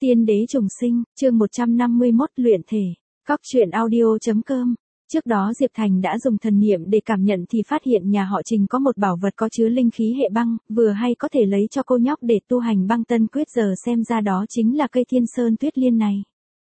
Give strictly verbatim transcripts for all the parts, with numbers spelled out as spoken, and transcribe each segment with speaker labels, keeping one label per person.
Speaker 1: Tiên đế trùng sinh, chương một trăm năm mươi mốt luyện thể. Cóc truyện audio chấm com. Trước đó Diệp Thành đã dùng thần niệm để cảm nhận thì phát hiện nhà họ Trình có một bảo vật có chứa linh khí hệ băng, vừa hay có thể lấy cho cô nhóc để tu hành băng tân quyết, giờ xem ra đó chính là cây Thiên Sơn Tuyết Liên này.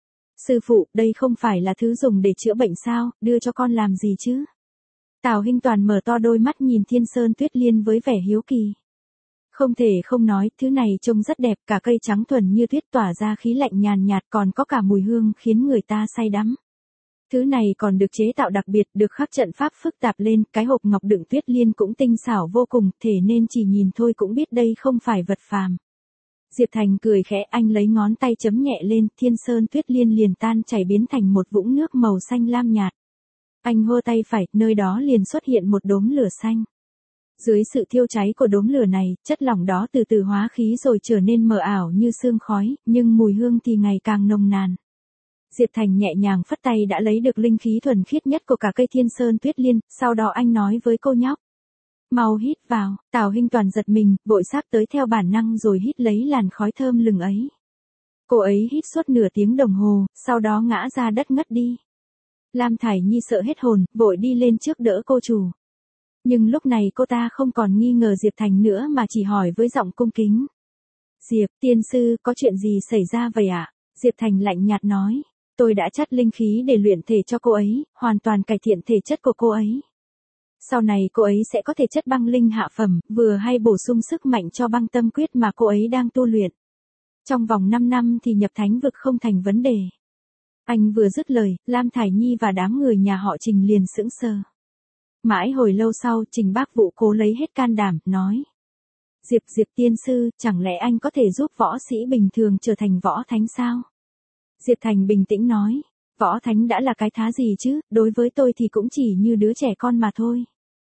Speaker 1: Sư phụ, đây không phải là thứ dùng để chữa bệnh sao, đưa cho con làm gì chứ? Tào Hinh Toàn mở to đôi mắt nhìn Thiên Sơn Tuyết Liên với vẻ hiếu kỳ. Không thể không nói, thứ này trông rất đẹp, cả cây trắng thuần như tuyết tỏa ra khí lạnh nhàn nhạt, còn có cả mùi hương khiến người ta say đắm. Thứ này còn được chế tạo đặc biệt, được khắc trận pháp phức tạp lên, cái hộp ngọc đựng tuyết liên cũng tinh xảo vô cùng, thế nên chỉ nhìn thôi cũng biết đây không phải vật phàm. Diệp Thành cười khẽ, anh lấy ngón tay chấm nhẹ lên, Thiên Sơn Tuyết Liên liền tan chảy biến thành một vũng nước màu xanh lam nhạt. Anh hô tay phải, nơi đó liền xuất hiện một đốm lửa xanh. Dưới sự thiêu cháy của đốm lửa này, chất lỏng đó từ từ hóa khí rồi trở nên mờ ảo như sương khói, nhưng mùi hương thì ngày càng nồng nàn. Diệp Thành nhẹ nhàng phất tay đã lấy được linh khí thuần khiết nhất của cả cây Thiên Sơn Tuyết Liên, sau đó anh nói với cô nhóc. Mau hít vào, Tào Hinh Toàn giật mình, vội sáp tới theo bản năng rồi hít lấy làn khói thơm lừng ấy. Cô ấy hít suốt nửa tiếng đồng hồ, sau đó ngã ra đất ngất đi. Lam Thải Nhi sợ hết hồn, vội đi lên trước đỡ cô chủ. Nhưng lúc này cô ta không còn nghi ngờ Diệp Thành nữa mà chỉ hỏi với giọng cung kính. Diệp, tiên sư, có chuyện gì xảy ra vậy ạ? Diệp Thành lạnh nhạt nói, tôi đã chắt linh khí để luyện thể cho cô ấy, hoàn toàn cải thiện thể chất của cô ấy. Sau này cô ấy sẽ có thể chất băng linh hạ phẩm, vừa hay bổ sung sức mạnh cho băng tâm quyết mà cô ấy đang tu luyện. Trong vòng năm năm thì nhập thánh vực không thành vấn đề. Anh vừa dứt lời, Lam Thải Nhi và đám người nhà họ Trình liền sững sờ. Mãi hồi lâu sau, Trình Bác Vũ cố lấy hết can đảm, nói. Diệp Diệp tiên sư, chẳng lẽ anh có thể giúp võ sĩ bình thường trở thành võ thánh sao? Diệp Thành bình tĩnh nói, võ thánh đã là cái thá gì chứ, đối với tôi thì cũng chỉ như đứa trẻ con mà thôi.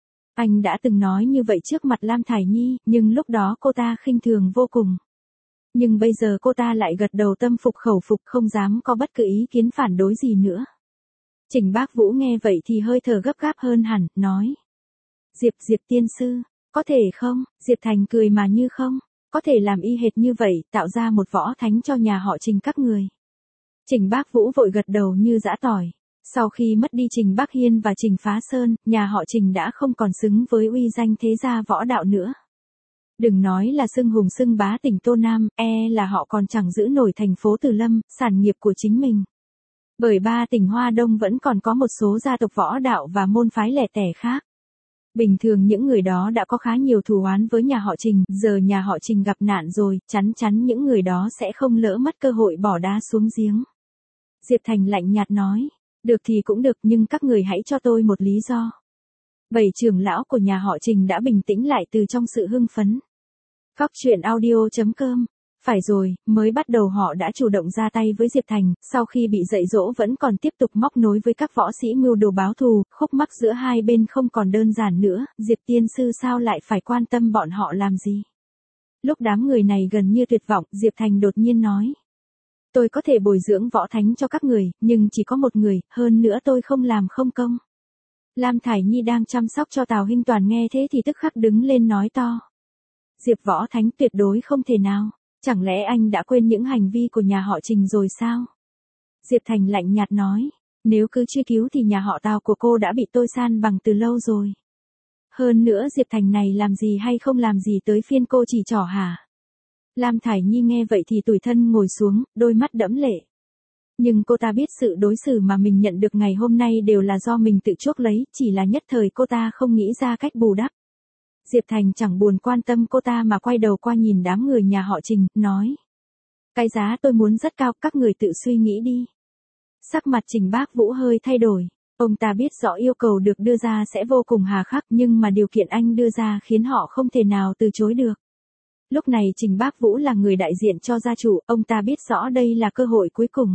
Speaker 1: Anh đã từng nói như vậy trước mặt Lam Thải Nhi, nhưng lúc đó cô ta khinh thường vô cùng. Nhưng bây giờ cô ta lại gật đầu tâm phục khẩu phục, không dám có bất cứ ý kiến phản đối gì nữa. Trình Bác Vũ nghe vậy thì hơi thở gấp gáp hơn hẳn, nói. Diệp Diệp tiên sư, có thể không? Diệp Thành cười mà như không, có thể làm y hệt như vậy, tạo ra một võ thánh cho nhà họ Trình các người. Trình Bác Vũ vội gật đầu như giã tỏi. Sau khi mất đi Trình Bác Hiên và Trình Phá Sơn, nhà họ Trình đã không còn xứng với uy danh thế gia võ đạo nữa. Đừng nói là xưng hùng xưng bá tỉnh Tô Nam, e là họ còn chẳng giữ nổi thành phố Từ Lâm, sản nghiệp của chính mình. Bởi ba tỉnh Hoa Đông vẫn còn có một số gia tộc võ đạo và môn phái lẻ tẻ khác. Bình thường những người đó đã có khá nhiều thù oán với nhà họ Trình, giờ nhà họ Trình gặp nạn rồi, chắn chắn những người đó sẽ không lỡ mất cơ hội bỏ đá xuống giếng. Diệp Thành lạnh nhạt nói, được thì cũng được nhưng các người hãy cho tôi một lý do. Bảy trưởng lão của nhà họ Trình đã bình tĩnh lại từ trong sự hưng phấn. Cóc truyện audio chấm com. Phải rồi, mới bắt đầu họ đã chủ động ra tay với Diệp Thành, sau khi bị dạy dỗ vẫn còn tiếp tục móc nối với các võ sĩ mưu đồ báo thù, khúc mắc giữa hai bên không còn đơn giản nữa, Diệp tiên sư sao lại phải quan tâm bọn họ làm gì? Lúc đám người này gần như tuyệt vọng, Diệp Thành đột nhiên nói. Tôi có thể bồi dưỡng võ thánh cho các người, nhưng chỉ có một người, hơn nữa tôi không làm không công. Lam Thải Nhi đang chăm sóc cho Tào Hinh Toàn nghe thế thì tức khắc đứng lên nói to. Diệp võ thánh tuyệt đối không thể nào. Chẳng lẽ anh đã quên những hành vi của nhà họ Trình rồi sao? Diệp Thành lạnh nhạt nói, nếu cứ truy cứu thì nhà họ Tào của cô đã bị tôi san bằng từ lâu rồi. Hơn nữa Diệp Thành này làm gì hay không làm gì tới phiên cô chỉ trỏ hả? Lam Thải Nhi nghe vậy thì tủi thân ngồi xuống, đôi mắt đẫm lệ. Nhưng cô ta biết sự đối xử mà mình nhận được ngày hôm nay đều là do mình tự chuốc lấy, chỉ là nhất thời cô ta không nghĩ ra cách bù đắp. Diệp Thành chẳng buồn quan tâm cô ta mà quay đầu qua nhìn đám người nhà họ Trình, nói. Cái giá tôi muốn rất cao, các người tự suy nghĩ đi. Sắc mặt Trình Bác Vũ hơi thay đổi. Ông ta biết rõ yêu cầu được đưa ra sẽ vô cùng hà khắc nhưng mà điều kiện anh đưa ra khiến họ không thể nào từ chối được. Lúc này Trình Bác Vũ là người đại diện cho gia chủ, ông ta biết rõ đây là cơ hội cuối cùng.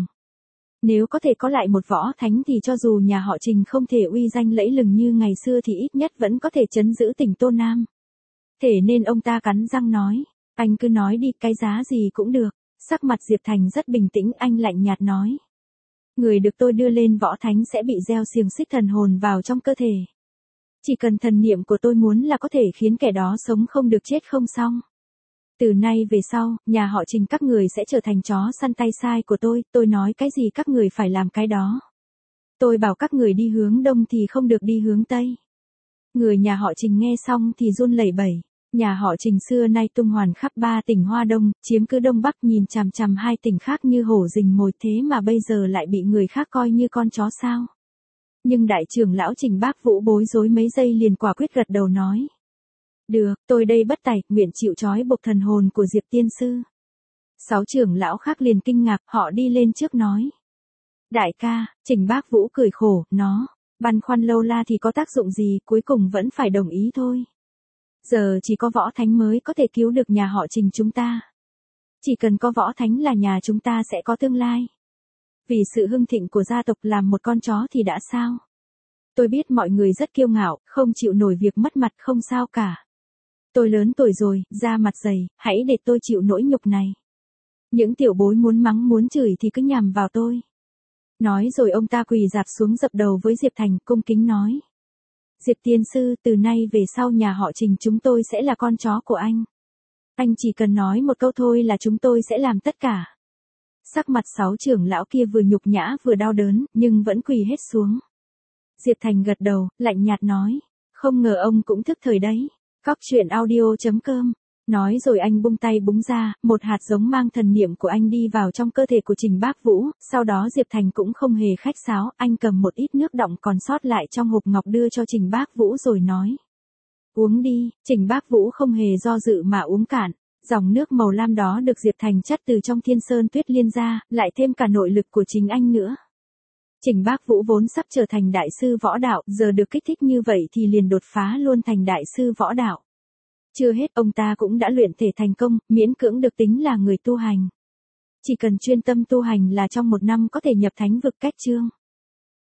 Speaker 1: Nếu có thể có lại một võ thánh thì cho dù nhà họ Trình không thể uy danh lẫy lừng như ngày xưa thì ít nhất vẫn có thể trấn giữ tỉnh Tô Nam. Thế nên ông ta cắn răng nói, anh cứ nói đi, cái giá gì cũng được. Sắc mặt Diệp Thành rất bình tĩnh, anh lạnh nhạt nói. Người được tôi đưa lên võ thánh sẽ bị gieo xiềng xích thần hồn vào trong cơ thể. Chỉ cần thần niệm của tôi muốn là có thể khiến kẻ đó sống không được chết không xong. Từ nay về sau, nhà họ Trình các người sẽ trở thành chó săn tay sai của tôi, tôi nói cái gì các người phải làm cái đó. Tôi bảo các người đi hướng đông thì không được đi hướng tây. Người nhà họ Trình nghe xong thì run lẩy bẩy. Nhà họ Trình xưa nay tung hoành khắp ba tỉnh Hoa Đông, chiếm cứ Đông Bắc nhìn chằm chằm hai tỉnh khác như hổ rình mồi, thế mà bây giờ lại bị người khác coi như con chó sao. Nhưng đại trưởng lão Trình Bác Vũ bối rối mấy giây liền quả quyết gật đầu nói. Được, tôi đây bất tài, nguyện chịu trói buộc thần hồn của Diệp tiên sư. Sáu trưởng lão khác liền kinh ngạc, họ đi lên trước nói. Đại ca, Trình Bác Vũ cười khổ, nó, băn khoăn lâu la thì có tác dụng gì, cuối cùng vẫn phải đồng ý thôi. Giờ chỉ có võ thánh mới có thể cứu được nhà họ Trình chúng ta. Chỉ cần có võ thánh là nhà chúng ta sẽ có tương lai. Vì sự hưng thịnh của gia tộc làm một con chó thì đã sao? Tôi biết mọi người rất kiêu ngạo, không chịu nổi việc mất mặt không sao cả. Tôi lớn tuổi rồi, da mặt dày, hãy để tôi chịu nỗi nhục này. Những tiểu bối muốn mắng muốn chửi thì cứ nhằm vào tôi. Nói rồi ông ta quỳ rạp xuống dập đầu với Diệp Thành, cung kính nói. Diệp tiên sư, từ nay về sau nhà họ Trình chúng tôi sẽ là con chó của anh. Anh chỉ cần nói một câu thôi là chúng tôi sẽ làm tất cả. Sắc mặt sáu trưởng lão kia vừa nhục nhã vừa đau đớn, nhưng vẫn quỳ hết xuống. Diệp Thành gật đầu, lạnh nhạt nói. Không ngờ ông cũng thức thời đấy. Cóc truyện audio chấm com. Nói rồi anh bung tay búng ra, một hạt giống mang thần niệm của anh đi vào trong cơ thể của Trình Bác Vũ, sau đó Diệp Thành cũng không hề khách sáo, anh cầm một ít nước đọng còn sót lại trong hộp ngọc đưa cho Trình Bác Vũ rồi nói. Uống đi, Trình Bác Vũ không hề do dự mà uống cạn, dòng nước màu lam đó được Diệp Thành chất từ trong Thiên Sơn Tuyết Liên ra, lại thêm cả nội lực của chính anh nữa. Trình Bác Vũ vốn sắp trở thành đại sư võ đạo, giờ được kích thích như vậy thì liền đột phá luôn thành đại sư võ đạo. Chưa hết, ông ta cũng đã luyện thể thành công, miễn cưỡng được tính là người tu hành. Chỉ cần chuyên tâm tu hành là trong một năm có thể nhập thánh vực cách chương.